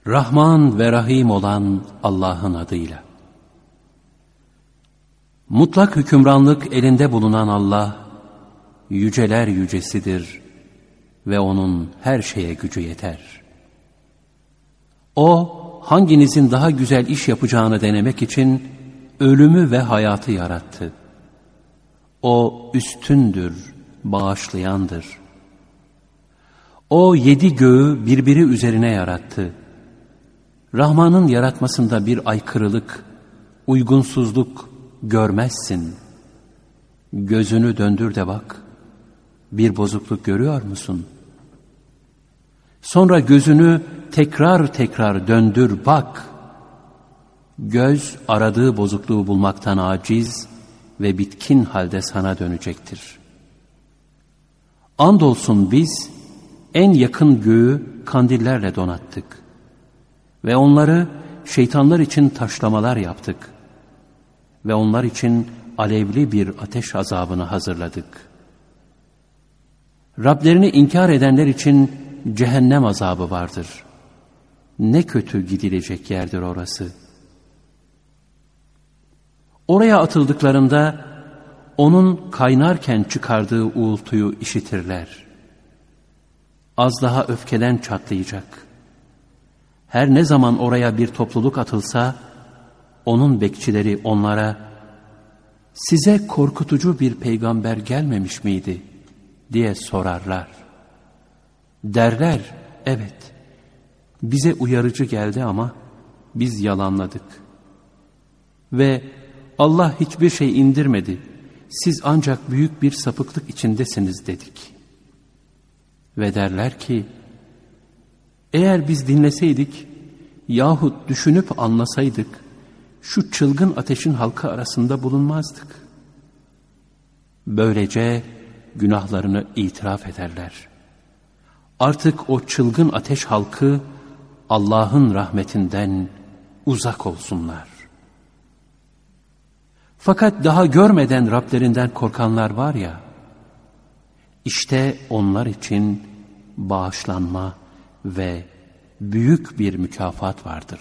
Rahman ve Rahim olan Allah'ın adıyla. Mutlak hükümranlık elinde bulunan Allah, yüceler yücesidir ve O'nun her şeye gücü yeter. O, hanginizin daha güzel iş yapacağını denemek için ölümü ve hayatı yarattı. O üstündür, bağışlayandır. O 7 göğü birbiri üzerine yarattı. Rahman'ın yaratmasında bir aykırılık, uygunsuzluk görmezsin. Gözünü döndür de bak, bir bozukluk görüyor musun? Sonra gözünü tekrar tekrar döndür bak. Göz aradığı bozukluğu bulmaktan aciz ve bitkin halde sana dönecektir. Andolsun biz en yakın göğü kandillerle donattık ve onları şeytanlar için taşlamalar yaptık ve onlar için alevli bir ateş azabını hazırladık. Rablerini inkar edenler için cehennem azabı vardır. Ne kötü gidilecek yerdir orası. Oraya atıldıklarında onun kaynarken çıkardığı uğultuyu işitirler. Az daha öfkeden çatlayacak. Her ne zaman oraya bir topluluk atılsa, onun bekçileri onlara, "Size korkutucu bir peygamber gelmemiş miydi?" diye sorarlar. Derler, "Evet, bize uyarıcı geldi ama biz yalanladık. Ve Allah hiçbir şey indirmedi, siz ancak büyük bir sapıklık içindesiniz" dedik. Ve derler ki, eğer biz dinleseydik yahut düşünüp anlasaydık, şu çılgın ateşin halkı arasında bulunmazdık. Böylece günahlarını itiraf ederler. Artık o çılgın ateş halkı Allah'ın rahmetinden uzak olsunlar. Fakat daha görmeden Rablerinden korkanlar var ya, işte onlar için bağışlanma ve büyük bir mükafat vardır.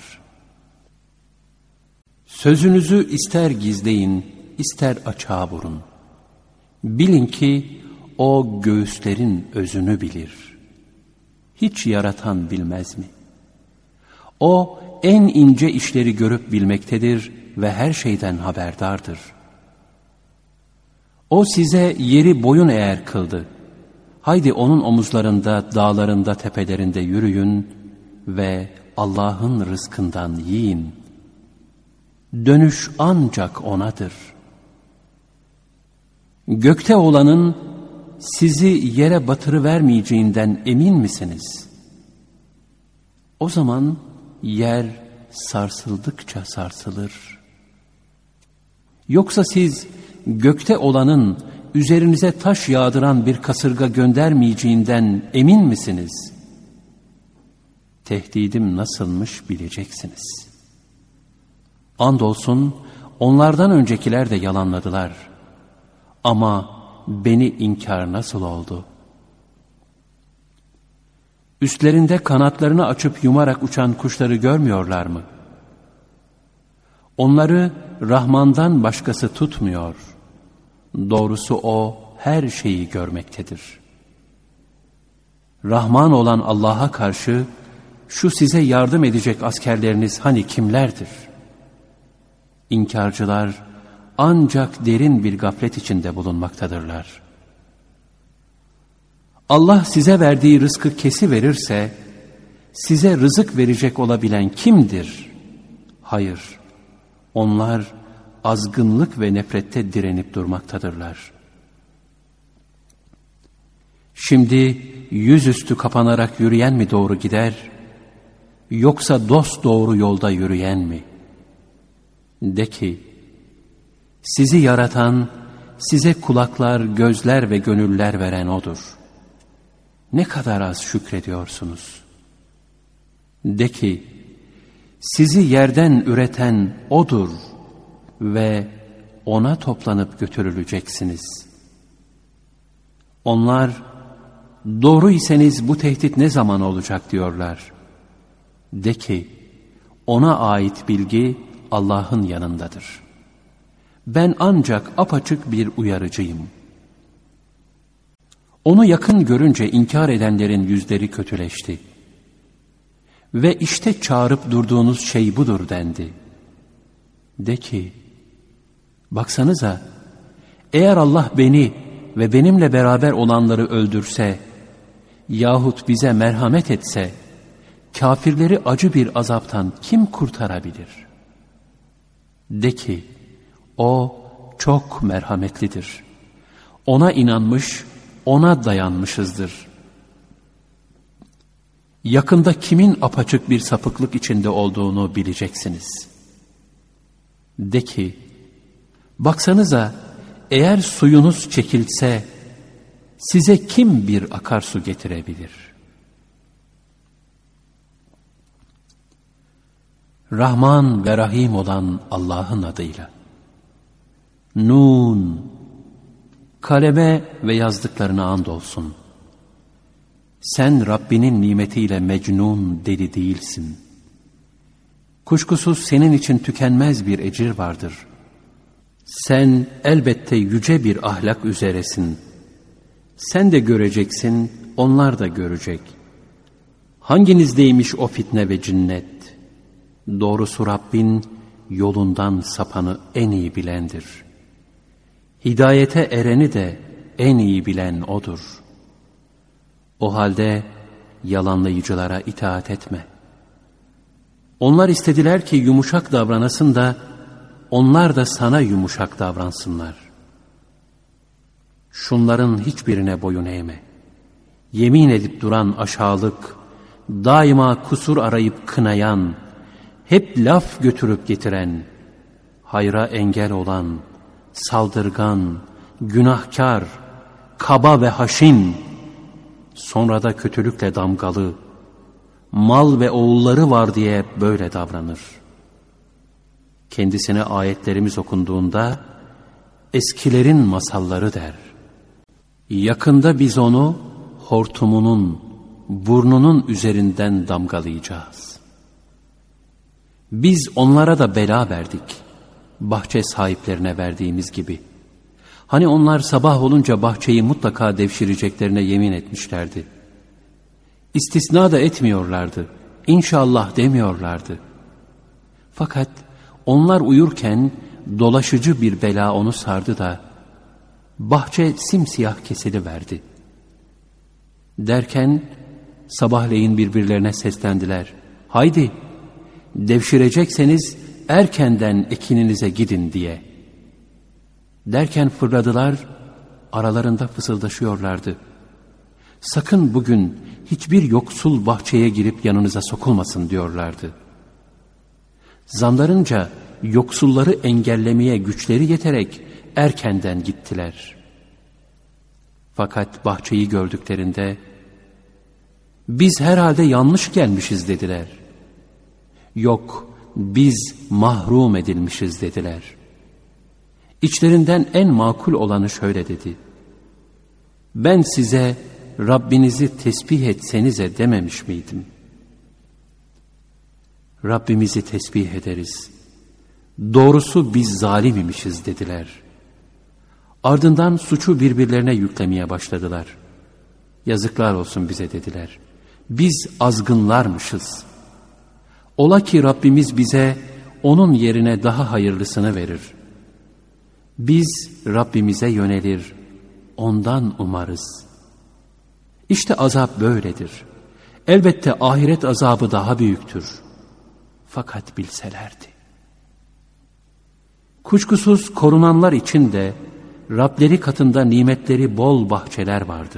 Sözünüzü ister gizleyin, ister açığa vurun. Bilin ki o göğüslerin özünü bilir. Hiç yaratan bilmez mi? O en ince işleri görüp bilmektedir ve her şeyden haberdardır. O size yeri boyun eğer kıldı. Haydi onun omuzlarında, dağlarında, tepelerinde yürüyün ve Allah'ın rızkından yiyin. Dönüş ancak O'nadır. Gökte olanın sizi yere batırıvermeyeceğinden emin misiniz? O zaman yer sarsıldıkça sarsılır. Yoksa siz gökte olanın üzerinize taş yağdıran bir kasırga göndermeyeceğinden emin misiniz? Tehdidim nasılmış bileceksiniz. Andolsun onlardan öncekiler de yalanladılar. Ama beni inkar nasıl oldu? Üstlerinde kanatlarını açıp yumarak uçan kuşları görmüyorlar mı? Onları Rahman'dan başkası tutmuyor. Doğrusu O her şeyi görmektedir. Rahman olan Allah'a karşı şu size yardım edecek askerleriniz hani kimlerdir? İnkarcılar ancak derin bir gaflet içinde bulunmaktadırlar. Allah size verdiği rızkı kesiverirse, size rızık verecek olabilen kimdir? Hayır, onlar azgınlık ve nefrette direnip durmaktadırlar. Şimdi yüzüstü kapanarak yürüyen mi doğru gider, yoksa dosdoğru yolda yürüyen mi? De ki, sizi yaratan, size kulaklar, gözler ve gönüller veren O'dur. Ne kadar az şükrediyorsunuz. De ki, sizi yerden üreten O'dur ve O'na toplanıp götürüleceksiniz. Onlar, doğru iseniz bu tehdit ne zaman olacak diyorlar. De ki, ona ait bilgi Allah'ın yanındadır. Ben ancak apaçık bir uyarıcıyım. Onu yakın görünce inkar edenlerin yüzleri kötüleşti. Ve işte çağırıp durduğunuz şey budur dendi. De ki, baksanıza, eğer Allah beni ve benimle beraber olanları öldürse yahut bize merhamet etse, kafirleri acı bir azaptan kim kurtarabilir? De ki, o çok merhametlidir. Ona inanmış, ona dayanmışızdır. Yakında kimin apaçık bir sapıklık içinde olduğunu bileceksiniz. De ki, baksanıza, eğer suyunuz çekilse, size kim bir akarsu getirebilir? Rahman ve Rahim olan Allah'ın adıyla. Nun, kaleme ve yazdıklarına andolsun. Sen Rabbinin nimetiyle mecnun, deli değilsin. Kuşkusuz senin için tükenmez bir ecir vardır. Sen elbette yüce bir ahlak üzeresin. Sen de göreceksin, onlar da görecek. Hanginizdeymiş o fitne ve cinnet? Doğrusu Rabbin yolundan sapanı en iyi bilendir. Hidayete ereni de en iyi bilen O'dur. O halde yalanlayıcılara itaat etme. Onlar istediler ki yumuşak davranasın da onlar da sana yumuşak davransınlar. Şunların hiçbirine boyun eğme. Yemin edip duran aşağılık, daima kusur arayıp kınayan, hep laf götürüp getiren, hayra engel olan, saldırgan, günahkar, kaba ve haşin, sonra da kötülükle damgalı, mal ve oğulları var diye böyle davranır. Kendisine ayetlerimiz okunduğunda, eskilerin masalları der. Yakında biz onu hortumunun, burnunun üzerinden damgalayacağız. Biz onlara da bela verdik, bahçe sahiplerine verdiğimiz gibi. Hani onlar sabah olunca bahçeyi mutlaka devşireceklerine yemin etmişlerdi. İstisna da etmiyorlardı, İnşallah demiyorlardı. Fakat onlar uyurken dolaşıcı bir bela onu sardı da bahçe simsiyah kesiliverdi. Derken sabahleyin birbirlerine seslendiler. Haydi devşirecekseniz erkenden ekininize gidin diye. Derken fırladılar, aralarında fısıldaşıyorlardı. Sakın bugün hiçbir yoksul bahçeye girip yanınıza sokulmasın diyorlardı. Zanlarınca yoksulları engellemeye güçleri yeterek erkenden gittiler. Fakat bahçeyi gördüklerinde biz herhalde yanlış gelmişiz dediler. Yok, biz mahrum edilmişiz dediler. İçlerinden en makul olanı şöyle dedi. Ben size Rabbinizi tesbih etsenize dememiş miydim? Rabbimizi tesbih ederiz. Doğrusu biz zalim imişiz dediler. Ardından suçu birbirlerine yüklemeye başladılar. Yazıklar olsun bize dediler. Biz azgınlarmışız. Ola ki Rabbimiz bize onun yerine daha hayırlısını verir. Biz Rabbimize yönelir, ondan umarız. İşte azap böyledir. Elbette ahiret azabı daha büyüktür. Fakat bilselerdi. Kuşkusuz korunanlar için de Rableri katında nimetleri bol bahçeler vardır.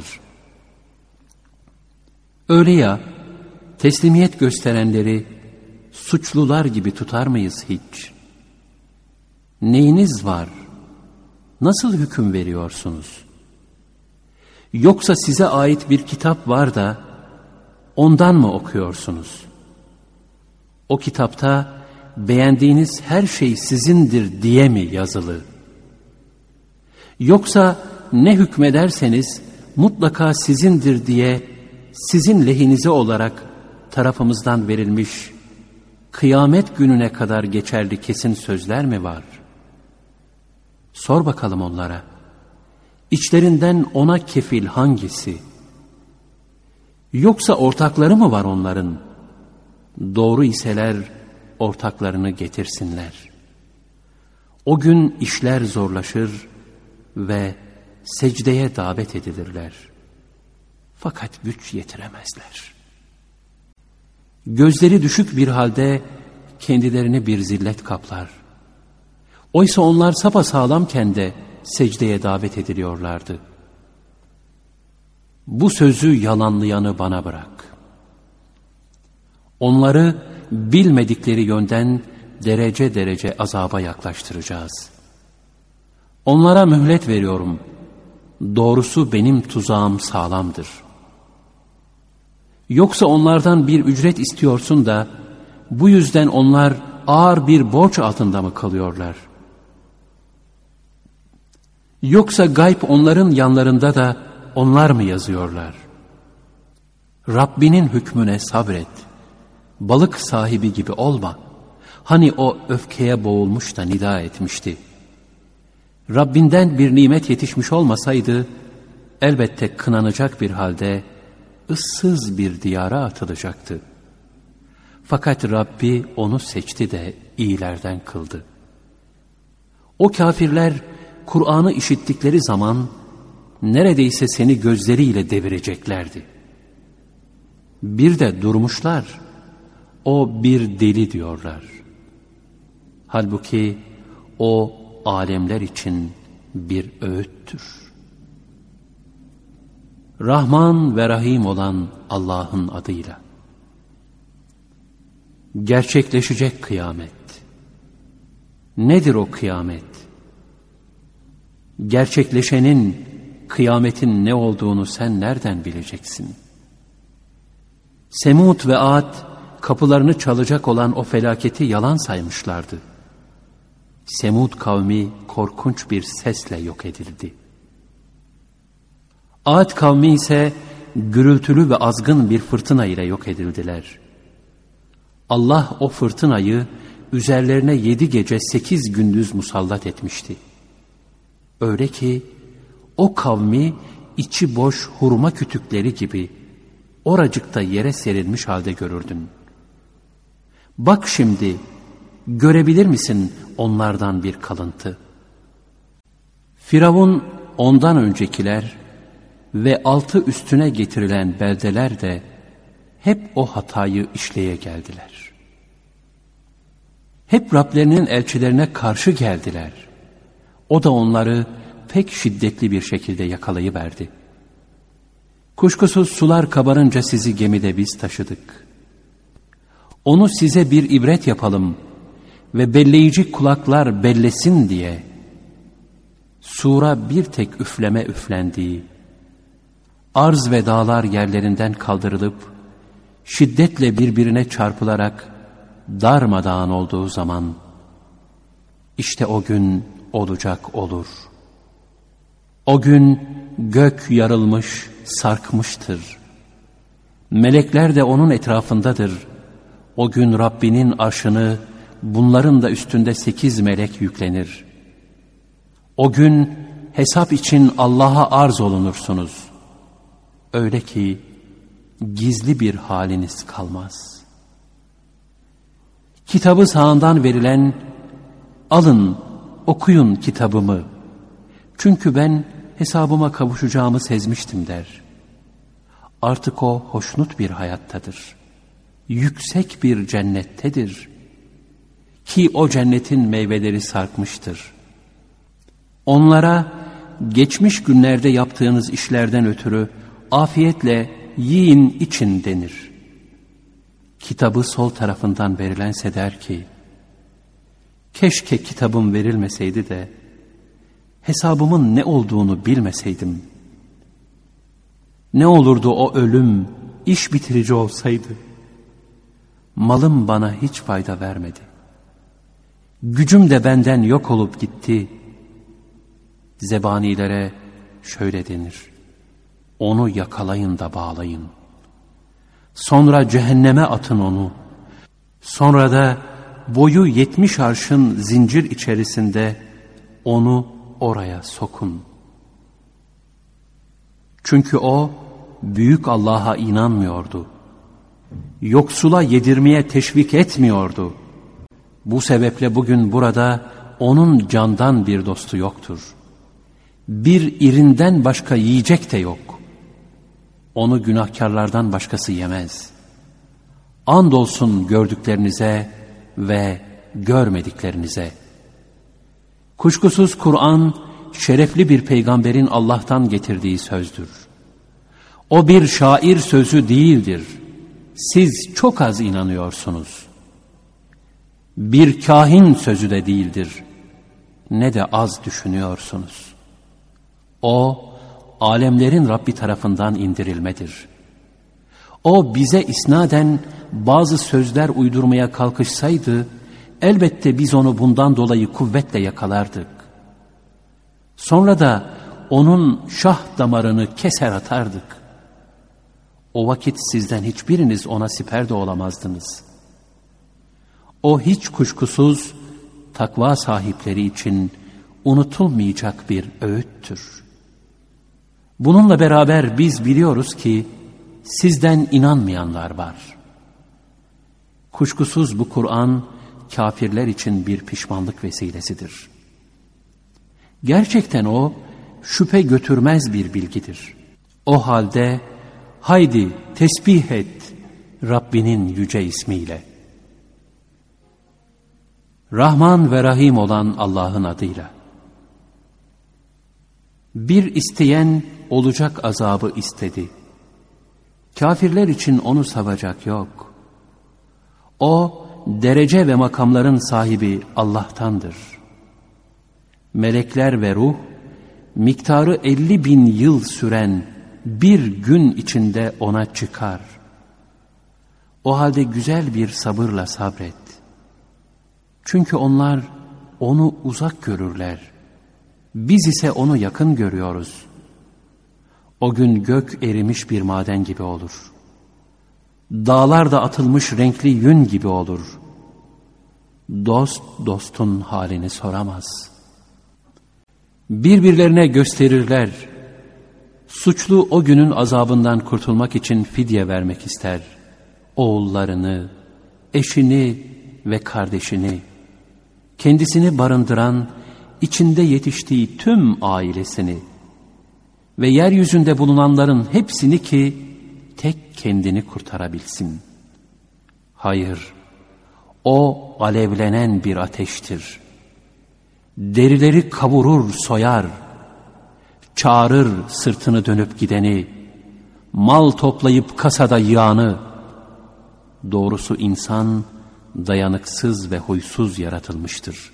Öyle ya, teslimiyet gösterenleri suçlular gibi tutar mıyız hiç? Neyiniz var? Nasıl hüküm veriyorsunuz? Yoksa size ait bir kitap var da ondan mı okuyorsunuz? O kitapta beğendiğiniz her şey sizindir diye mi yazılı? Yoksa ne hükmederseniz mutlaka sizindir diye sizin lehinize olarak tarafımızdan verilmiş, kıyamet gününe kadar geçerli kesin sözler mi var? Sor bakalım onlara. İçlerinden ona kefil hangisi? Yoksa ortakları mı var onların? Doğru iseler ortaklarını getirsinler. O gün işler zorlaşır ve secdeye davet edilirler. Fakat güç yetiremezler. Gözleri düşük bir halde kendilerini bir zillet kaplar. Oysa onlar sapasağlamken de secdeye davet ediliyorlardı. Bu sözü yalanlayanı bana bırak. Onları bilmedikleri yönden derece derece azaba yaklaştıracağız. Onlara mühlet veriyorum. Doğrusu benim tuzağım sağlamdır. Yoksa onlardan bir ücret istiyorsun da bu yüzden onlar ağır bir borç altında mı kalıyorlar? Yoksa gayb onların yanlarında da onlar mı yazıyorlar? Rabbinin hükmüne sabret. Balık sahibi gibi olma. Hani o öfkeye boğulmuş da nida etmişti. Rabbinden bir nimet yetişmiş olmasaydı, elbette kınanacak bir halde ıssız bir diyara atılacaktı. Fakat Rabbi onu seçti de iyilerden kıldı. O kafirler Kur'an'ı işittikleri zaman neredeyse seni gözleriyle devireceklerdi. Bir de durmuşlar, o bir deli diyorlar. Halbuki o alemler için bir öğüttür. Rahman ve Rahim olan Allah'ın adıyla. Gerçekleşecek kıyamet. Nedir o kıyamet? Gerçekleşenin, kıyametin ne olduğunu sen nereden bileceksin? Semud ve Ad, kapılarını çalacak olan o felaketi yalan saymışlardı. Semud kavmi korkunç bir sesle yok edildi. Ad kavmi ise gürültülü ve azgın bir fırtına ile yok edildiler. Allah o fırtınayı üzerlerine 7 gece 8 gündüz musallat etmişti. Öyle ki o kavmi içi boş hurma kütükleri gibi oracıkta yere serilmiş halde görürdün. Bak şimdi, görebilir misin onlardan bir kalıntı? Firavun, ondan öncekiler ve altı üstüne getirilen beldeler de hep o hatayı işleye geldiler. Hep Rablerinin elçilerine karşı geldiler. O da onları pek şiddetli bir şekilde yakalayıverdi. Kuşkusuz sular kabarınca sizi gemide biz taşıdık. Onu size bir ibret yapalım ve belleyici kulaklar bellesin diye sura bir tek üfleme üflendiği, arz ve dağlar yerlerinden kaldırılıp şiddetle birbirine çarpılarak darmadağın olduğu zaman işte o gün olacak olur. O gün gök yarılmış, sarkmıştır. Melekler de onun etrafındadır. O gün Rabbinin arşını bunların da üstünde 8 melek yüklenir. O gün hesap için Allah'a arz olunursunuz. Öyle ki gizli bir haliniz kalmaz. Kitabı sağından verilen, alın okuyun kitabımı. Çünkü ben hesabıma kavuşacağımı sezmiştim der. Artık o hoşnut bir hayattadır. Yüksek bir cennettedir. Ki o cennetin meyveleri sarkmıştır. Onlara geçmiş günlerde yaptığınız işlerden ötürü afiyetle yiyin için denir. Kitabı sol tarafından verilense der ki, keşke kitabım verilmeseydi de hesabımın ne olduğunu bilmeseydim. Ne olurdu o ölüm iş bitirici olsaydı. Malım bana hiç fayda vermedi. Gücüm de benden yok olup gitti. Zebanilere şöyle denir: onu yakalayın da bağlayın. Sonra cehenneme atın onu. Sonra da boyu 70 arşın zincir içerisinde onu oraya sokun. Çünkü o büyük Allah'a inanmıyordu. Yoksula yedirmeye teşvik etmiyordu. Bu sebeple bugün burada onun candan bir dostu yoktur. Bir irinden başka yiyecek de yok. Onu günahkarlardan başkası yemez. Andolsun gördüklerinize ve görmediklerinize. Kuşkusuz Kur'an, şerefli bir peygamberin Allah'tan getirdiği sözdür. O bir şair sözü değildir. Siz çok az inanıyorsunuz. Bir kahin sözü de değildir. Ne de az düşünüyorsunuz. O, alemlerin Rabbi tarafından indirilmedir. O bize isnaden bazı sözler uydurmaya kalkışsaydı, elbette biz onu bundan dolayı kuvvetle yakalardık. Sonra da onun şah damarını keser atardık. O vakit sizden hiçbiriniz ona siper de olamazdınız. O hiç kuşkusuz takva sahipleri için unutulmayacak bir öğüttür. Bununla beraber biz biliyoruz ki sizden inanmayanlar var. Kuşkusuz bu Kur'an kafirler için bir pişmanlık vesilesidir. Gerçekten o şüphe götürmez bir bilgidir. O halde haydi tesbih et Rabbinin yüce ismiyle. Rahman ve Rahim olan Allah'ın adıyla. Bir isteyen olacak azabı istedi. Kafirler için onu savacak yok. O derece ve makamların sahibi Allah'tandır. Melekler ve ruh, miktarı 50.000 yıl süren bir gün içinde ona çıkar. O halde güzel bir sabırla sabret. Çünkü onlar onu uzak görürler. Biz ise onu yakın görüyoruz. O gün gök erimiş bir maden gibi olur. Dağlar da atılmış renkli yün gibi olur. Dost dostun halini soramaz. Birbirlerine gösterirler. Suçlu o günün azabından kurtulmak için fidye vermek ister. Oğullarını, eşini ve kardeşini, kendisini barındıran, içinde yetiştiği tüm ailesini ve yeryüzünde bulunanların hepsini ki tek kendini kurtarabilsin. Hayır, o alevlenen bir ateştir. Derileri kavurur, soyar, çağırır sırtını dönüp gideni, mal toplayıp kasada yığanı. Doğrusu insan dayanıksız ve huysuz yaratılmıştır.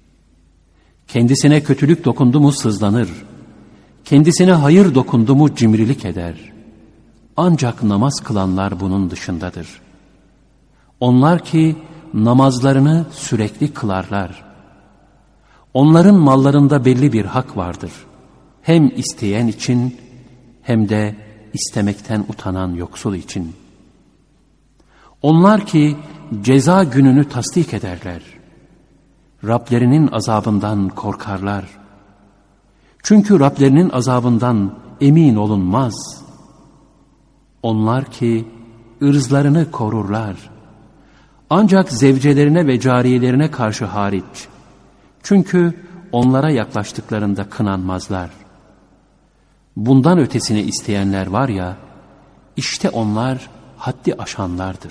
Kendisine kötülük dokundu mu sızlanır, kendisine hayır dokundu mu cimrilik eder. Ancak namaz kılanlar bunun dışındadır. Onlar ki namazlarını sürekli kılarlar. Onların mallarında belli bir hak vardır. Hem isteyen için hem de istemekten utanan yoksul için. Onlar ki ceza gününü tasdik ederler. Rablerinin azabından korkarlar. Çünkü Rablerinin azabından emin olunmaz. Onlar ki ırzlarını korurlar. Ancak zevcelerine ve cariyelerine karşı hariç. Çünkü onlara yaklaştıklarında kınanmazlar. Bundan ötesini isteyenler var ya, işte onlar haddi aşanlardır.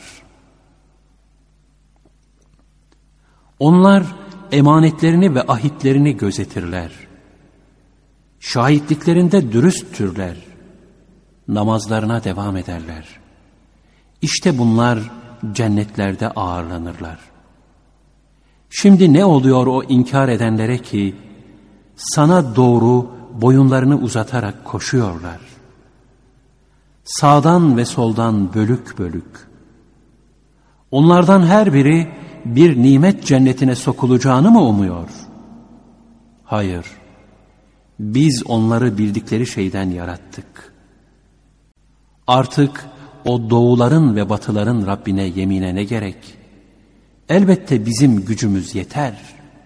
Onlar emanetlerini ve ahitlerini gözetirler. Şahitliklerinde dürüsttürler. Namazlarına devam ederler. İşte bunlar cennetlerde ağırlanırlar. Şimdi ne oluyor o inkar edenlere ki sana doğru boyunlarını uzatarak koşuyorlar. Sağdan ve soldan bölük bölük. Onlardan her biri bir nimet cennetine sokulacağını mı umuyor? Hayır. Biz onları bildikleri şeyden yarattık. Artık o doğuların ve batıların Rabbine yemine ne gerek? Elbette bizim gücümüz yeter.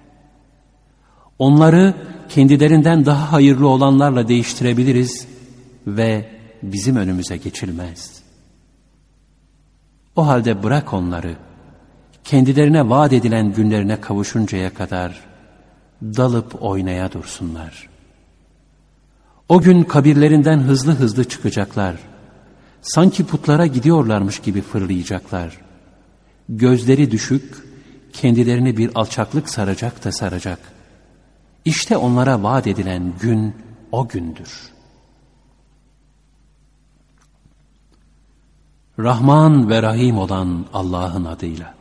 Onları kendilerinden daha hayırlı olanlarla değiştirebiliriz ve bizim önümüze geçilmez. O halde bırak onları, kendilerine vaat edilen günlerine kavuşuncaya kadar dalıp oynaya dursunlar. O gün kabirlerinden hızlı hızlı çıkacaklar. Sanki putlara gidiyorlarmış gibi fırlayacaklar. Gözleri düşük, kendilerini bir alçaklık saracak da saracak. İşte onlara vaat edilen gün o gündür. Rahman ve Rahim olan Allah'ın adıyla.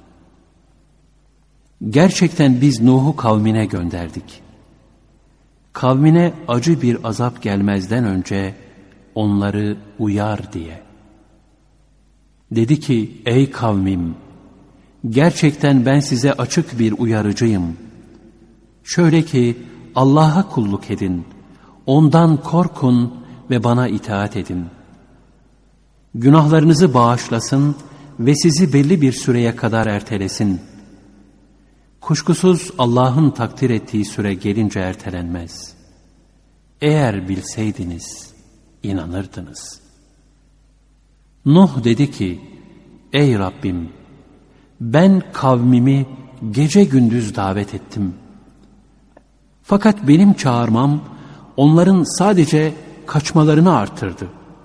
Gerçekten biz Nuh'u kavmine gönderdik. Kavmine acı bir azap gelmezden önce onları uyar diye. Dedi ki, ey kavmim, gerçekten ben size açık bir uyarıcıyım. Şöyle ki, Allah'a kulluk edin, ondan korkun ve bana itaat edin. Günahlarınızı bağışlasın ve sizi belli bir süreye kadar ertelesin. Kuşkusuz Allah'ın takdir ettiği süre gelince ertelenmez. Eğer bilseydiniz, inanırdınız. Nuh dedi ki, ey Rabbim, ben kavmimi gece gündüz davet ettim. Fakat benim çağırmam onların sadece kaçmalarını artırdı.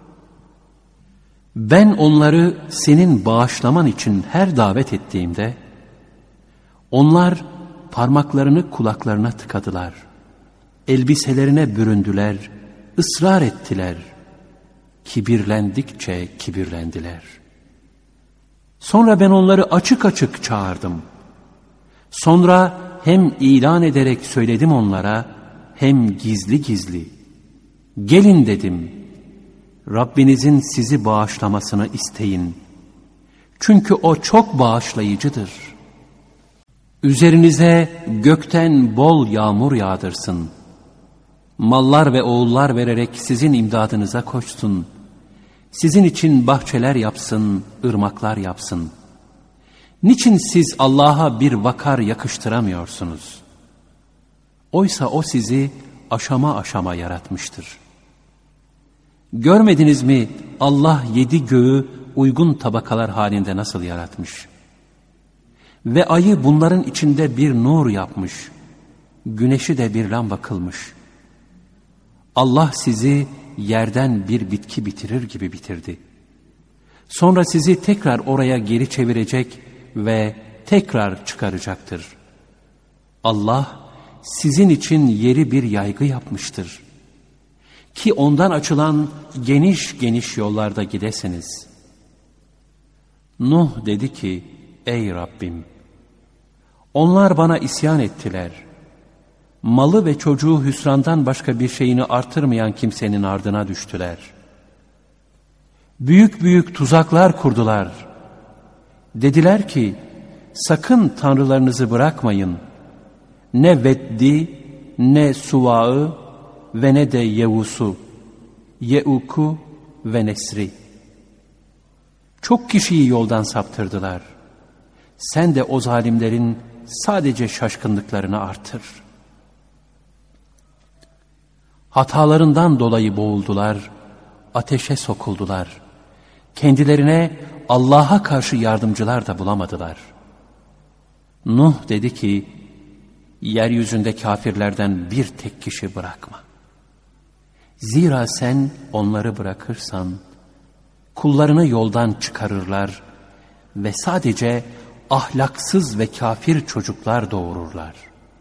Ben onları senin bağışlaman için her davet ettiğimde, onlar parmaklarını kulaklarına tıkadılar, elbiselerine büründüler, ısrar ettiler, kibirlendikçe kibirlendiler. Sonra ben onları açık açık çağırdım. Sonra hem ilan ederek söyledim onlara, hem gizli gizli. Gelin dedim, Rabbinizin sizi bağışlamasını isteyin. Çünkü o çok bağışlayıcıdır. Üzerinize gökten bol yağmur yağdırsın. Mallar ve oğullar vererek sizin imdadınıza koşsun. Sizin için bahçeler yapsın, ırmaklar yapsın. Niçin siz Allah'a bir vakar yakıştıramıyorsunuz? Oysa o sizi aşama aşama yaratmıştır. Görmediniz mi Allah 7 göğü uygun tabakalar halinde nasıl yaratmış? Ve ayı bunların içinde bir nur yapmış. Güneşi de bir lamba kılmış. Allah sizi yerden bir bitki bitirir gibi bitirdi. Sonra sizi tekrar oraya geri çevirecek ve tekrar çıkaracaktır. Allah sizin için yeri bir yaygı yapmıştır. Ki ondan açılan geniş geniş yollarda gidesiniz. Nuh dedi ki, ey Rabbim, onlar bana isyan ettiler. Malı ve çocuğu hüsrandan başka bir şeyini artırmayan kimsenin ardına düştüler. Büyük büyük tuzaklar kurdular. Dediler ki, sakın tanrılarınızı bırakmayın. Ne Veddi, ne Suva'ı ve ne de Yevus'u, Ye'uku ve Nesri. Çok kişiyi yoldan saptırdılar. Sen de o zalimlerin sadece şaşkınlıklarını artır. Hatalarından dolayı boğuldular, ateşe sokuldular. Kendilerine Allah'a karşı yardımcılar da bulamadılar. Nuh dedi ki, yeryüzünde kafirlerden bir tek kişi bırakma. Zira sen onları bırakırsan, kullarını yoldan çıkarırlar ve sadece ahlaksız ve kafir çocuklar doğururlar.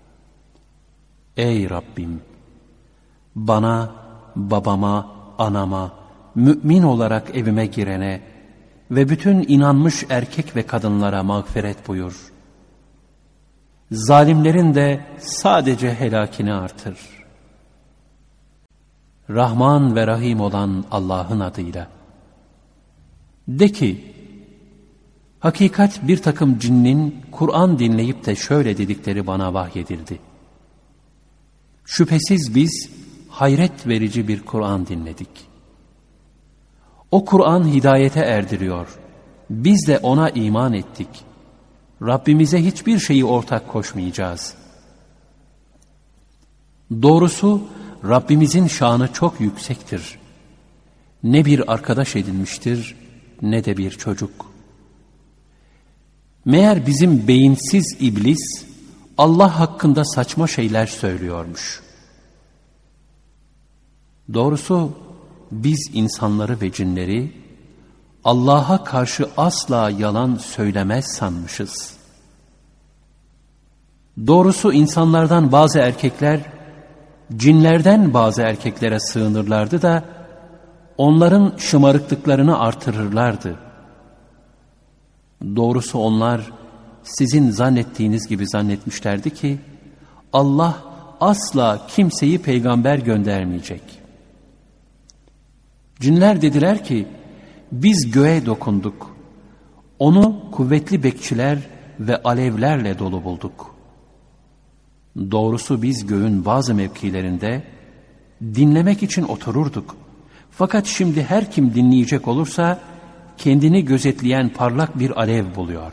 Ey Rabbim! Bana, babama, anama, mümin olarak evime girene ve bütün inanmış erkek ve kadınlara mağfiret buyur. Zalimlerin de sadece helakini artır. Rahman ve Rahim olan Allah'ın adıyla. De ki, hakikat bir takım cinnin Kur'an dinleyip de şöyle dedikleri bana vahyedildi. Şüphesiz biz hayret verici bir Kur'an dinledik. O Kur'an hidayete erdiriyor. Biz de ona iman ettik. Rabbimize hiçbir şeyi ortak koşmayacağız. Doğrusu Rabbimizin şanı çok yüksektir. Ne bir arkadaş edinmiştir, ne de bir çocuk. Meğer bizim beyinsiz iblis, Allah hakkında saçma şeyler söylüyormuş. Doğrusu biz insanları ve cinleri Allah'a karşı asla yalan söylemez sanmışız. Doğrusu insanlardan bazı erkekler, cinlerden bazı erkeklere sığınırlardı da, onların şımarıklıklarını artırırlardı. Doğrusu onlar, sizin zannettiğiniz gibi zannetmişlerdi ki, Allah asla kimseyi peygamber göndermeyecek. Cinler dediler ki, biz göğe dokunduk. Onu kuvvetli bekçiler ve alevlerle dolu bulduk. Doğrusu biz göğün bazı mevkilerinde dinlemek için otururduk. Fakat şimdi her kim dinleyecek olursa kendini gözetleyen parlak bir alev buluyor.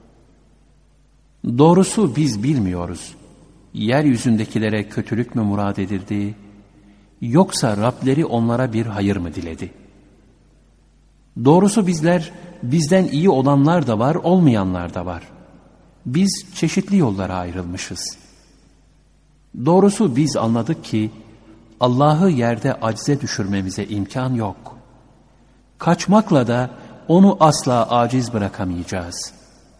Doğrusu biz bilmiyoruz. Yeryüzündekilere kötülük mü murad edildi, yoksa Rableri onlara bir hayır mı diledi? Doğrusu bizden iyi olanlar da var, olmayanlar da var. Biz çeşitli yollara ayrılmışız. Doğrusu biz anladık ki Allah'ı yerde acize düşürmemize imkan yok. Kaçmakla da onu asla aciz bırakamayacağız.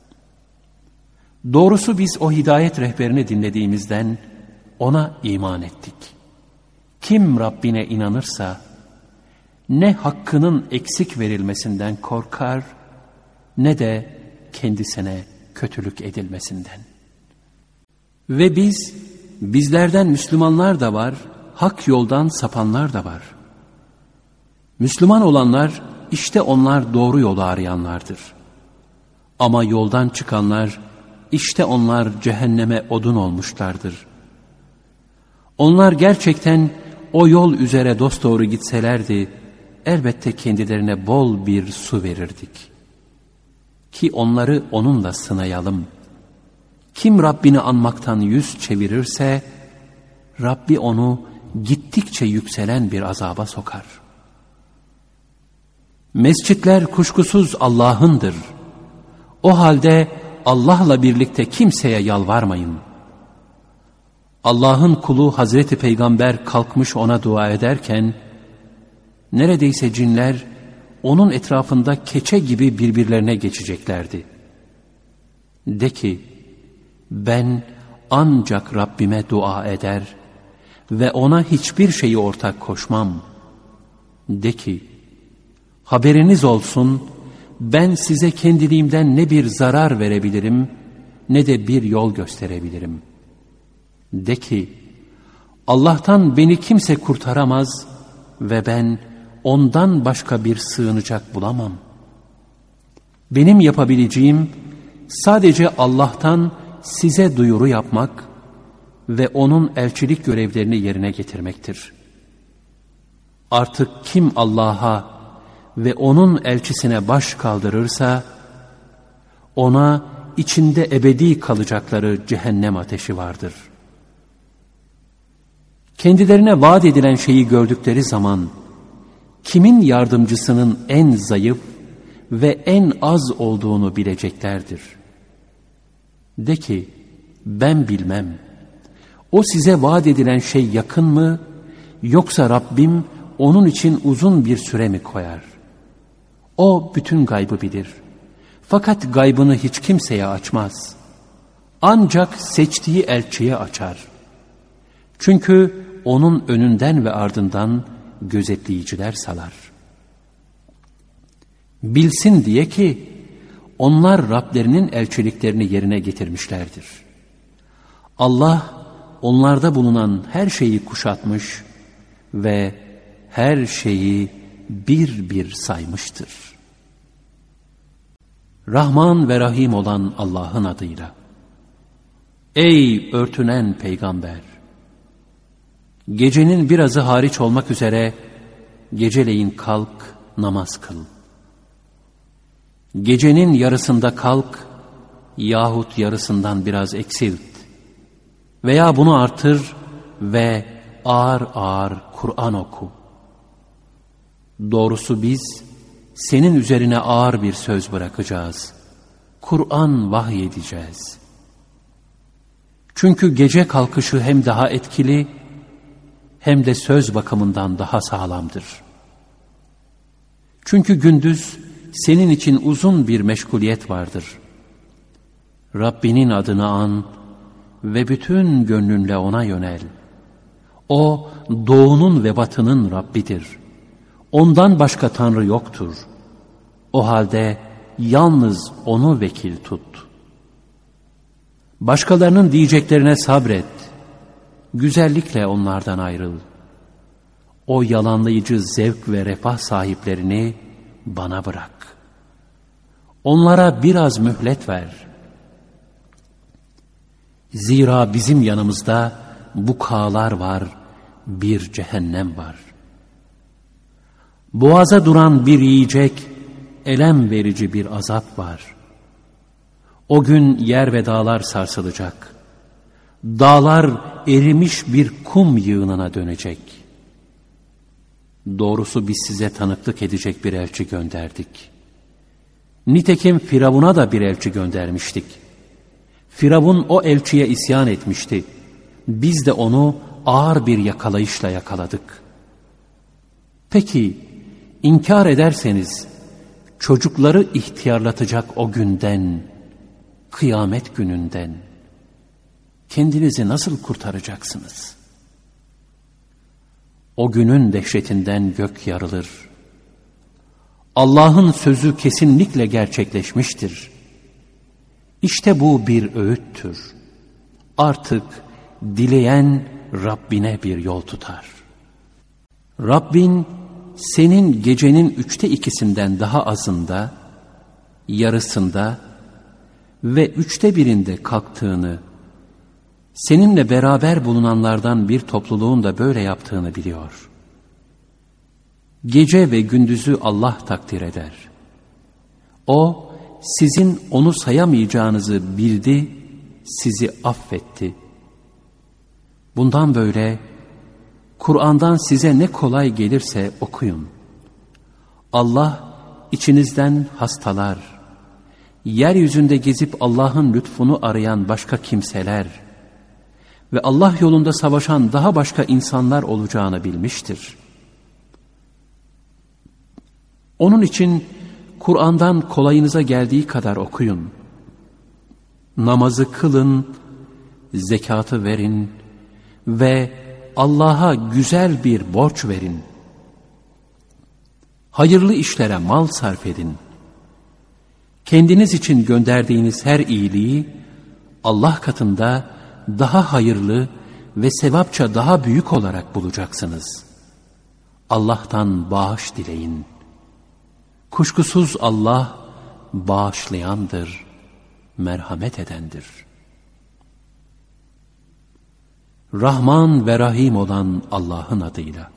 Doğrusu biz o hidayet rehberini dinlediğimizden ona iman ettik. Kim Rabbine inanırsa ne hakkının eksik verilmesinden korkar, ne de kendisine kötülük edilmesinden. Ve bizlerden Müslümanlar da var, hak yoldan sapanlar da var. Müslüman olanlar, işte onlar doğru yolu arayanlardır. Ama yoldan çıkanlar, işte onlar cehenneme odun olmuşlardır. Onlar gerçekten o yol üzere dosdoğru gitselerdi, elbette kendilerine bol bir su verirdik. Ki onları onunla sınayalım. Kim Rabbini anmaktan yüz çevirirse, Rabbi onu gittikçe yükselen bir azaba sokar. Mescitler kuşkusuz Allah'ındır. O halde Allah'la birlikte kimseye yalvarmayın. Allah'ın kulu Hazreti Peygamber kalkmış ona dua ederken, neredeyse cinler onun etrafında keçe gibi birbirlerine geçeceklerdi. De ki, ben ancak Rabbime dua eder ve ona hiçbir şeyi ortak koşmam. De ki, haberiniz olsun, ben size kendiliğimden ne bir zarar verebilirim, ne de bir yol gösterebilirim. De ki, Allah'tan beni kimse kurtaramaz ve ben ondan başka bir sığınacak bulamam. Benim yapabileceğim sadece Allah'tan size duyuru yapmak ve onun elçilik görevlerini yerine getirmektir. Artık kim Allah'a ve onun elçisine baş kaldırırsa, ona içinde ebedi kalacakları cehennem ateşi vardır. Kendilerine vaat edilen şeyi gördükleri zaman, kimin yardımcısının en zayıf ve en az olduğunu bileceklerdir. De ki, ben bilmem. O size vaat edilen şey yakın mı, yoksa Rabbim onun için uzun bir süre mi koyar? O bütün gaybı bilir. Fakat gaybını hiç kimseye açmaz. Ancak seçtiği elçiye açar. Çünkü onun önünden ve ardından gözetleyiciler salar. Bilsin diye ki, onlar Rablerinin elçiliklerini yerine getirmişlerdir. Allah, onlarda bulunan her şeyi kuşatmış ve her şeyi bir bir saymıştır. Rahman ve Rahim olan Allah'ın adıyla. Ey örtünen peygamber! Gecenin birazı hariç olmak üzere geceleyin kalk namaz kıl. Gecenin yarısında kalk yahut yarısından biraz eksilt veya bunu artır ve ağır ağır Kur'an oku. Doğrusu biz senin üzerine ağır bir söz bırakacağız. Kur'an vahyedeceğiz. Çünkü gece kalkışı hem daha etkili hem de söz bakımından daha sağlamdır. Çünkü gündüz senin için uzun bir meşguliyet vardır. Rabbinin adını an ve bütün gönlünle ona yönel. O doğunun ve batının Rabbidir. Ondan başka Tanrı yoktur. O halde yalnız onu vekil tut. Başkalarının diyeceklerine sabret. Güzellikle onlardan ayrıl. O yalanlayıcı zevk ve refah sahiplerini bana bırak. Onlara biraz mühlet ver. Zira bizim yanımızda bukağalar var, bir cehennem var. Boğaza duran bir yiyecek, elem verici bir azap var. O gün yer ve dağlar sarsılacak. Dağlar erimiş bir kum yığınına dönecek. Doğrusu biz size tanıklık edecek bir elçi gönderdik. Nitekim Firavun'a da bir elçi göndermiştik. Firavun o elçiye isyan etmişti. Biz de onu ağır bir yakalayışla yakaladık. Peki, inkar ederseniz, çocukları ihtiyarlatacak o günden, kıyamet gününden, kendinizi nasıl kurtaracaksınız? O günün dehşetinden gök yarılır. Allah'ın sözü kesinlikle gerçekleşmiştir. İşte bu bir öğüttür. Artık dileyen Rabbine bir yol tutar. Rabbin senin gecenin 2/3'ünden daha azında, yarısında ve 1/3'ünde kalktığını, seninle beraber bulunanlardan bir topluluğun da böyle yaptığını biliyor. Gece ve gündüzü Allah takdir eder. O, sizin onu sayamayacağınızı bildi, sizi affetti. Bundan böyle, Kur'an'dan size ne kolay gelirse okuyun. Allah, içinizden hastalar, yeryüzünde gezip Allah'ın lütfunu arayan başka kimseler ve Allah yolunda savaşan daha başka insanlar olacağını bilmiştir. Onun için Kur'an'dan kolayınıza geldiği kadar okuyun. Namazı kılın, zekatı verin ve Allah'a güzel bir borç verin. Hayırlı işlere mal sarf edin. Kendiniz için gönderdiğiniz her iyiliği Allah katında daha hayırlı ve sevapça daha büyük olarak bulacaksınız. Allah'tan bağış dileyin. Kuşkusuz Allah bağışlayandır, merhamet edendir. Rahman ve Rahim olan Allah'ın adıyla.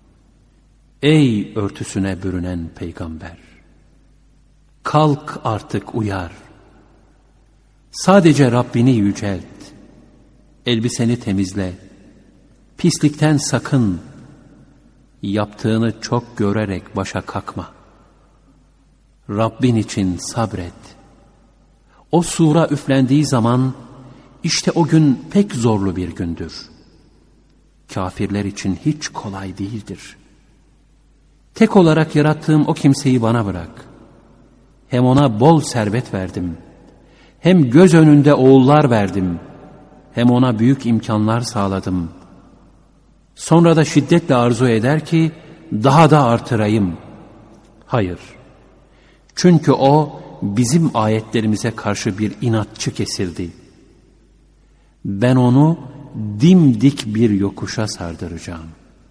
Ey örtüsüne bürünen peygamber! Kalk artık uyar. Sadece Rabbini yücelt. Elbiseni temizle. Pislikten sakın. Yaptığını çok görerek başa kalkma. Rabbin için sabret. O sura üflendiği zaman işte o gün pek zorlu bir gündür. Kafirler için hiç kolay değildir. Tek olarak yarattığım o kimseyi bana bırak. Hem ona bol servet verdim. Hem göz önünde oğullar verdim. Hem ona büyük imkanlar sağladım. Sonra da şiddetle arzu eder ki daha da artırayım. Hayır. Çünkü o bizim ayetlerimize karşı bir inatçı kesildi. Ben onu dimdik bir yokuşa sardıracağım.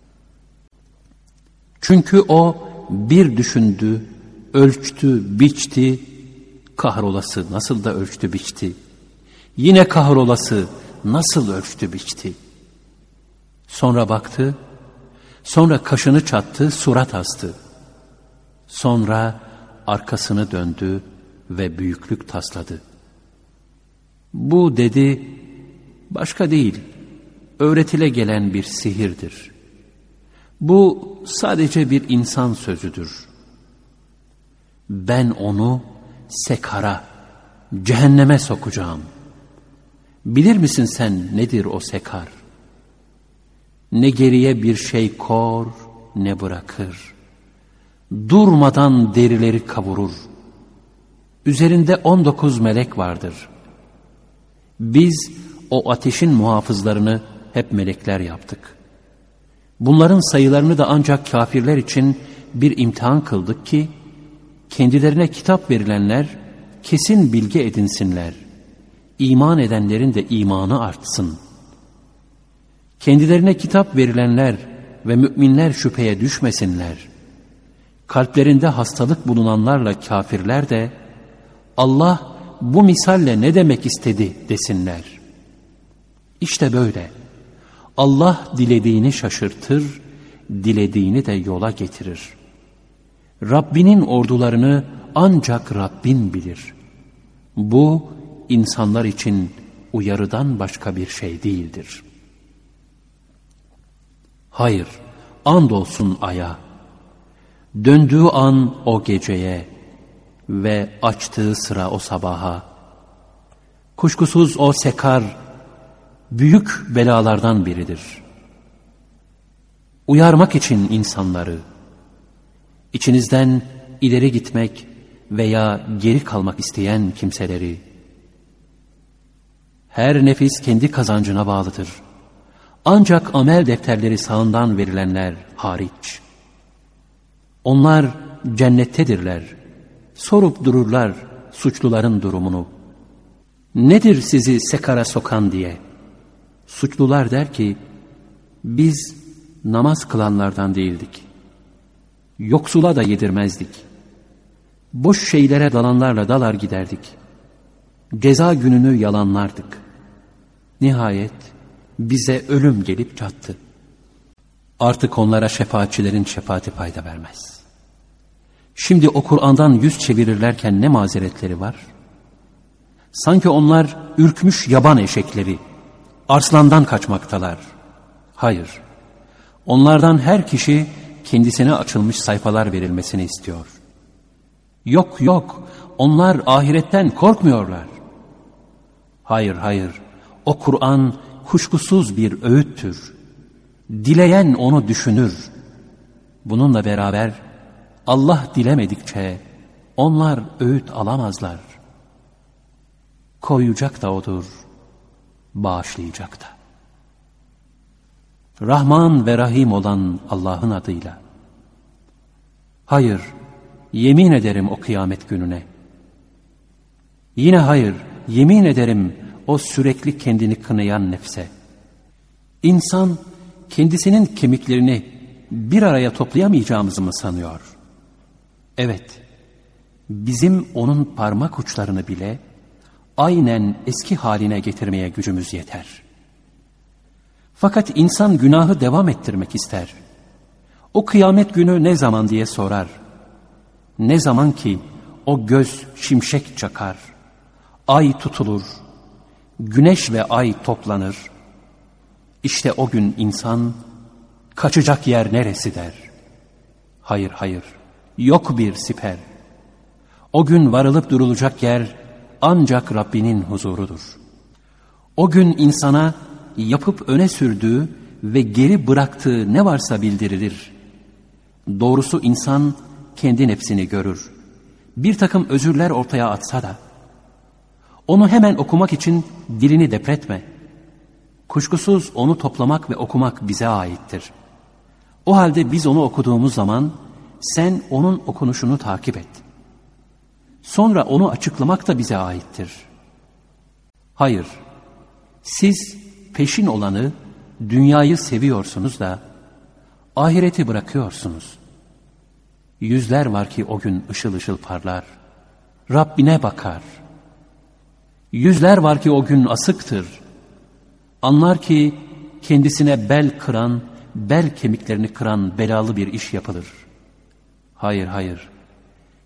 Çünkü o bir düşündü, ölçtü, biçti, kahrolası nasıl da ölçtü, biçti. Yine kahrolası nasıl ölçtü, biçti. Sonra baktı, sonra kaşını çattı, surat astı. Sonra arkasını döndü ve büyüklük tasladı. Bu dedi, başka değil, öğretile gelen bir sihirdir. Bu sadece bir insan sözüdür. Ben onu sekara, cehenneme sokacağım. Bilir misin sen nedir o sekar? Ne geriye bir şey kor, ne bırakır. Durmadan derileri kavurur. Üzerinde 19 melek vardır. Biz o ateşin muhafızlarını hep melekler yaptık. Bunların sayılarını da ancak kafirler için bir imtihan kıldık ki, kendilerine kitap verilenler kesin bilgi edinsinler. İman edenlerin de imanı artsın. Kendilerine kitap verilenler ve müminler şüpheye düşmesinler. Kalplerinde hastalık bulunanlarla kafirler de Allah bu misalle ne demek istedi desinler. İşte böyle. Allah dilediğini şaşırtır, dilediğini de yola getirir. Rabbinin ordularını ancak Rabbin bilir. Bu insanlar için uyarıdan başka bir şey değildir. Hayır, andolsun aya, döndüğü an o geceye ve açtığı sıra o sabaha. Kuşkusuz o sekar, büyük belalardan biridir. Uyarmak için insanları, içinizden ileri gitmek veya geri kalmak isteyen kimseleri, her nefis kendi kazancına bağlıdır. Ancak amel defterleri sağından verilenler hariç. Onlar cennettedirler. Sorup dururlar suçluların durumunu. Nedir sizi sekara sokan diye. Suçlular der ki, biz namaz kılanlardan değildik. Yoksula da yedirmezdik. Boş şeylere dalanlarla dalar giderdik. Ceza gününü yalanlardık. Nihayet bize ölüm gelip çattı. Artık onlara şefaatçilerin şefaati fayda vermez. Şimdi o Kur'an'dan yüz çevirirlerken ne mazeretleri var? Sanki onlar ürkmüş yaban eşekleri, arslandan kaçmaktalar. Hayır, onlardan her kişi kendisine açılmış sayfalar verilmesini istiyor. Yok yok, onlar ahiretten korkmuyorlar. Hayır hayır, o Kur'an kuşkusuz bir öğüttür. Dileyen onu düşünür. Bununla beraber Allah dilemedikçe onlar öğüt alamazlar. Koruyacak da O'dur, bağışlayacak da. Rahman ve Rahim olan Allah'ın adıyla. Hayır, yemin ederim o kıyamet gününe. Yine hayır, yemin ederim o sürekli kendini kınayan nefse. İnsan kendisinin kemiklerini bir araya toplayamayacağımızı mı sanıyor? Evet, bizim onun parmak uçlarını bile aynen eski haline getirmeye gücümüz yeter. Fakat insan günahı devam ettirmek ister. O kıyamet günü ne zaman diye sorar. Ne zaman ki o göz şimşek çakar, ay tutulur, güneş ve ay toplanır. İşte o gün insan kaçacak yer neresi der. Hayır hayır, yok bir siper. O gün varılıp durulacak yer ancak Rabbinin huzurudur. O gün insana yapıp öne sürdüğü ve geri bıraktığı ne varsa bildirilir. Doğrusu insan kendi nefsini görür. Bir takım özürler ortaya atsa da, onu hemen okumak için dilini depretme. Kuşkusuz onu toplamak ve okumak bize aittir. O halde biz onu okuduğumuz zaman sen onun okunuşunu takip et. Sonra onu açıklamak da bize aittir. Hayır, siz peşin olanı, dünyayı seviyorsunuz da ahireti bırakıyorsunuz. Yüzler var ki o gün ışıl ışıl parlar, Rabbine bakar. Yüzler var ki o gün asıktır. Anlar ki kendisine bel kıran, bel kemiklerini kıran belalı bir iş yapılır. Hayır hayır,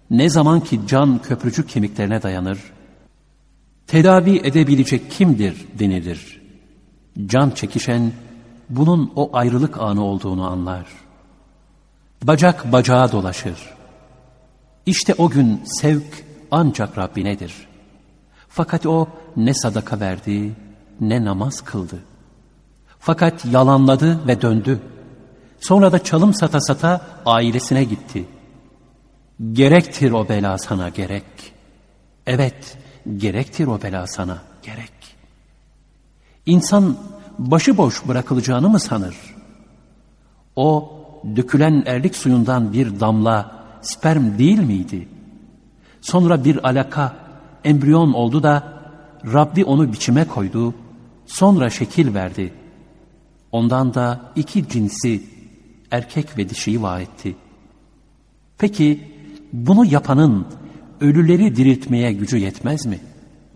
Ne zaman ki can köprücük kemiklerine dayanır, tedavi edebilecek kimdir denilir. Can çekişen bunun o ayrılık anı olduğunu anlar. Bacak bacağa dolaşır. İşte o gün sevk ancak Rabbinedir. Fakat o ne sadaka verdi, ne namaz kıldı. Fakat yalanladı ve döndü. Sonra da çalım sata sata ailesine gitti. Gerektir o bela sana, gerek. Evet, gerektir o bela sana, gerek. İnsan başıboş bırakılacağını mı sanır? O dökülen erlik suyundan bir damla sperm değil miydi? Sonra bir alaka, embriyon oldu da Rabbi onu biçime koydu, sonra şekil verdi. Ondan da 2 cinsi, erkek ve dişiyi var etti. Peki bunu yapanın ölüleri diriltmeye gücü yetmez mi?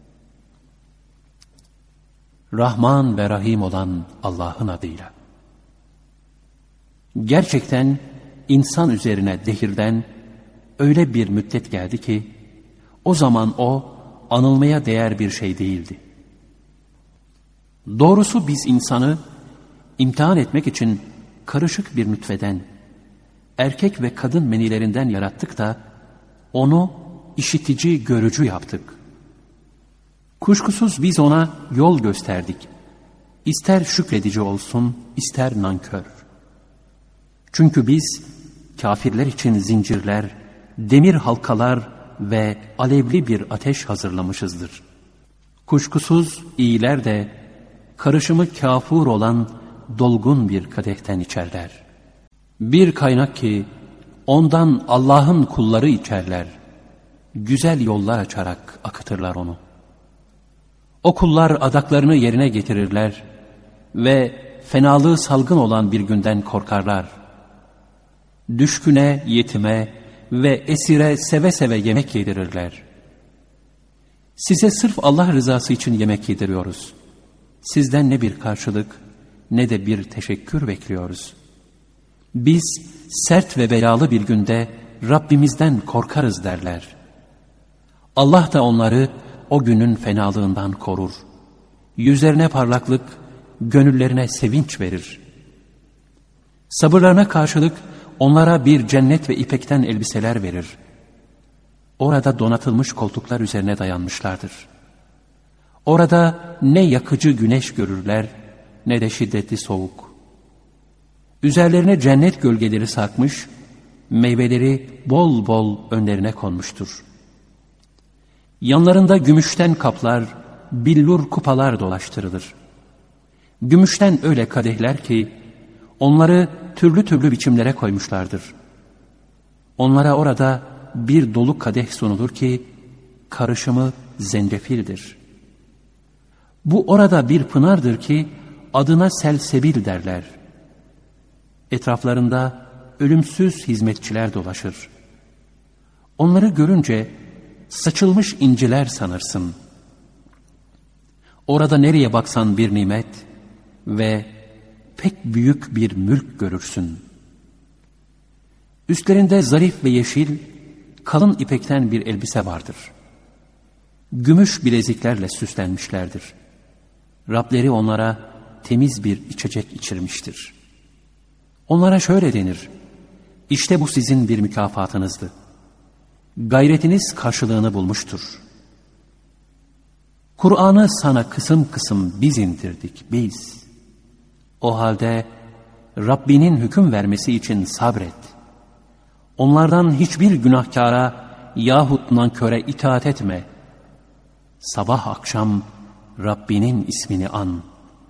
Rahman ve Rahim olan Allah'ın adıyla. Gerçekten insan üzerine dehirden öyle bir müddet geldi ki, o zaman o anılmaya değer bir şey değildi. Doğrusu biz insanı imtihan etmek için karışık bir nutfeden, erkek ve kadın menilerinden yarattık da onu işitici, görücü yaptık. Kuşkusuz biz ona yol gösterdik. İster şükredici olsun, ister nankör. Çünkü biz kafirler için zincirler, demir halkalar ve alevli bir ateş hazırlamışızdır. Kuşkusuz iyiler de karışımı kafur olan dolgun bir kadehten içerler. Bir kaynak ki ondan Allah'ın kulları içerler. Güzel yollar açarak akıtırlar onu. O kullar adaklarını yerine getirirler ve fenalığı salgın olan bir günden korkarlar. Düşküne, yetime ve esire seve seve yemek yedirirler. Size sırf Allah rızası için yemek yediriyoruz. Sizden ne bir karşılık ne de bir teşekkür bekliyoruz. Biz sert ve belalı bir günde Rabbimizden korkarız derler. Allah da onları o günün fenalığından korur. Yüzlerine parlaklık, gönüllerine sevinç verir. Sabırlarına karşılık onlara bir cennet ve ipekten elbiseler verir. Orada donatılmış koltuklar üzerine dayanmışlardır. Orada ne yakıcı güneş görürler, ne de şiddetli soğuk. Üzerlerine cennet gölgeleri sarkmış, meyveleri bol bol önlerine konmuştur. Yanlarında gümüşten kaplar, billur kupalar dolaştırılır. Gümüşten öyle kadehler ki, onları türlü türlü biçimlere koymuşlardır. Onlara orada bir dolu kadeh sunulur ki, karışımı zencefildir. Bu orada bir pınardır ki, adına selsebil derler. Etraflarında ölümsüz hizmetçiler dolaşır. Onları görünce saçılmış inciler sanırsın. Orada nereye baksan bir nimet ve pek büyük bir mülk görürsün. Üstlerinde zarif ve yeşil, kalın ipekten bir elbise vardır. Gümüş bileziklerle süslenmişlerdir. Rableri onlara temiz bir içecek içirmiştir. Onlara şöyle denir: İşte bu sizin bir mükafatınızdı. Gayretiniz karşılığını bulmuştur. Kur'an'ı sana kısım kısım biz indirdik, biz. O halde Rabbinin hüküm vermesi için sabret. Onlardan hiçbir günahkara yahut nanköre itaat etme. Sabah akşam Rabbinin ismini an.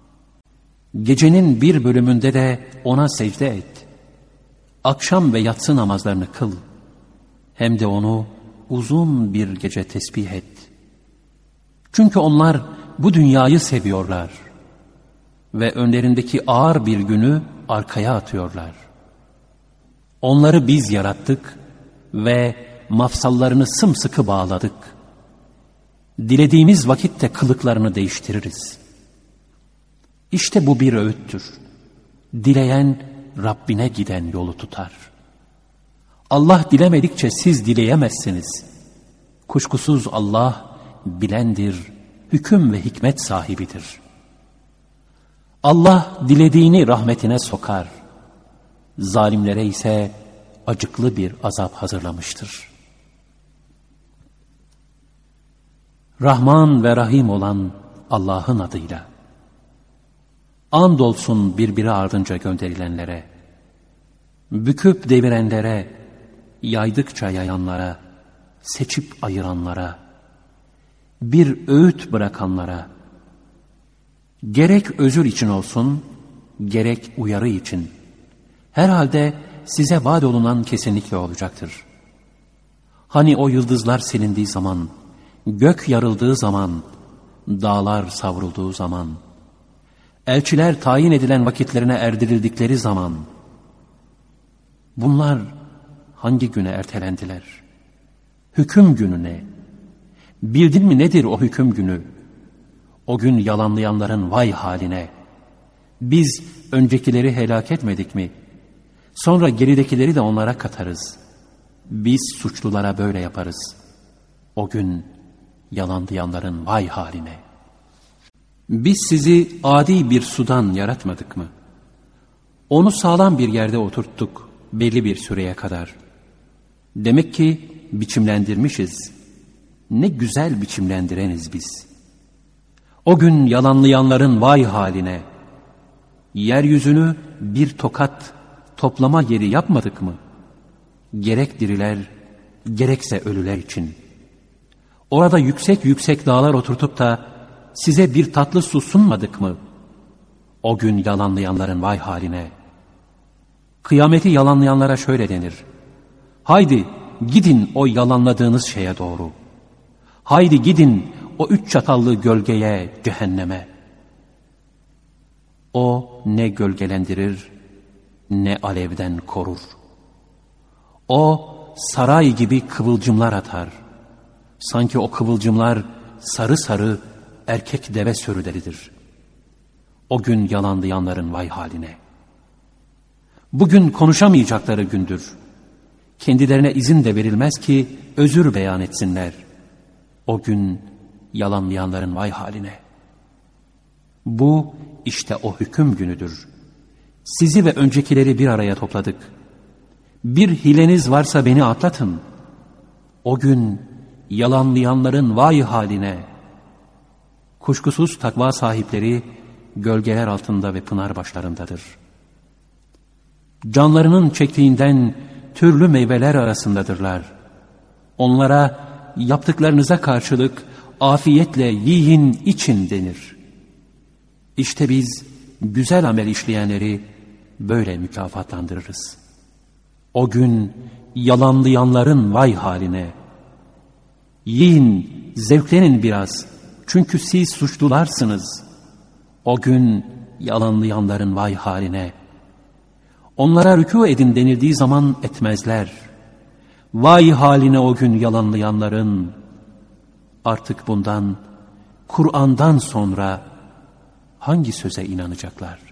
Gecenin bir bölümünde de ona secde et. Akşam ve yatsı namazlarını kıl. Hem de onu uzun bir gece tesbih et. Çünkü onlar bu dünyayı seviyorlar ve önlerindeki ağır bir günü arkaya atıyorlar. Onları biz yarattık ve mafsallarını sımsıkı bağladık. Dilediğimiz vakitte kılıklarını değiştiririz. İşte bu bir öğüttür. Dileyen Rabbine giden yolu tutar. Allah dilemedikçe siz dileyemezsiniz. Kuşkusuz Allah bilendir, hüküm ve hikmet sahibidir. Allah dilediğini rahmetine sokar. Zalimlere ise acıklı bir azap hazırlamıştır. Rahman ve Rahim olan Allah'ın adıyla. Andolsun birbiri ardınca gönderilenlere, büküp devirenlere, yaydıkça yayanlara, seçip ayıranlara, bir öğüt bırakanlara, gerek özür için olsun, gerek uyarı için, herhalde size vaat olunan kesinlikle olacaktır. Hani o yıldızlar silindiği zaman, gök yarıldığı zaman, dağlar savrulduğu zaman, elçiler tayin edilen vakitlerine erdirildikleri zaman, bunlar hangi güne ertelendiler? Hüküm gününe. Bildin mi nedir o hüküm günü? O gün yalanlayanların vay haline. Biz öncekileri helak etmedik mi? Sonra geridekileri de onlara katarız. Biz suçlulara böyle yaparız. O gün yalanlayanların vay haline. Biz sizi adi bir sudan yaratmadık mı? Onu sağlam bir yerde oturttuk belli bir süreye kadar. Demek ki biçimlendirmişiz. Ne güzel biçimlendireniz biz. O gün yalanlayanların vay haline. Yeryüzünü bir tokat toplama yeri yapmadık mı? Gerek diriler, gerekse ölüler için. Orada yüksek yüksek dağlar oturtup da size bir tatlı su sunmadık mı? O gün yalanlayanların vay haline. Kıyameti yalanlayanlara şöyle denir. Haydi gidin o yalanladığınız şeye doğru. Haydi gidin o 3 çatallı gölgeye, cehenneme. O ne gölgelendirir, ne alevden korur. O saray gibi kıvılcımlar atar. Sanki o kıvılcımlar sarı sarı erkek deve sürüleridir. O gün yalanlayanların vay haline. Bugün konuşamayacakları gündür. Kendilerine izin de verilmez ki özür beyan etsinler. O gün yalanlayanların vay haline. Bu işte o hüküm günüdür. Sizi ve öncekileri bir araya topladık. Bir hileniz varsa beni atlatın. O gün yalanlayanların vay haline. Kuşkusuz takva sahipleri gölgeler altında ve pınar başlarındadır. Canlarının çektiğinden türlü meyveler arasındadırlar. Onlara yaptıklarınıza karşılık afiyetle yiyin için denir. İşte biz güzel amel işleyenleri böyle mükafatlandırırız. O gün yalanlayanların vay haline. Yiyin, zevklenin biraz, çünkü siz suçlularsınız. O gün yalanlayanların vay haline. Onlara rükû edin denildiği zaman etmezler. Vay haline o gün yalanlayanların. Artık bundan, Kur'an'dan sonra hangi söze inanacaklar?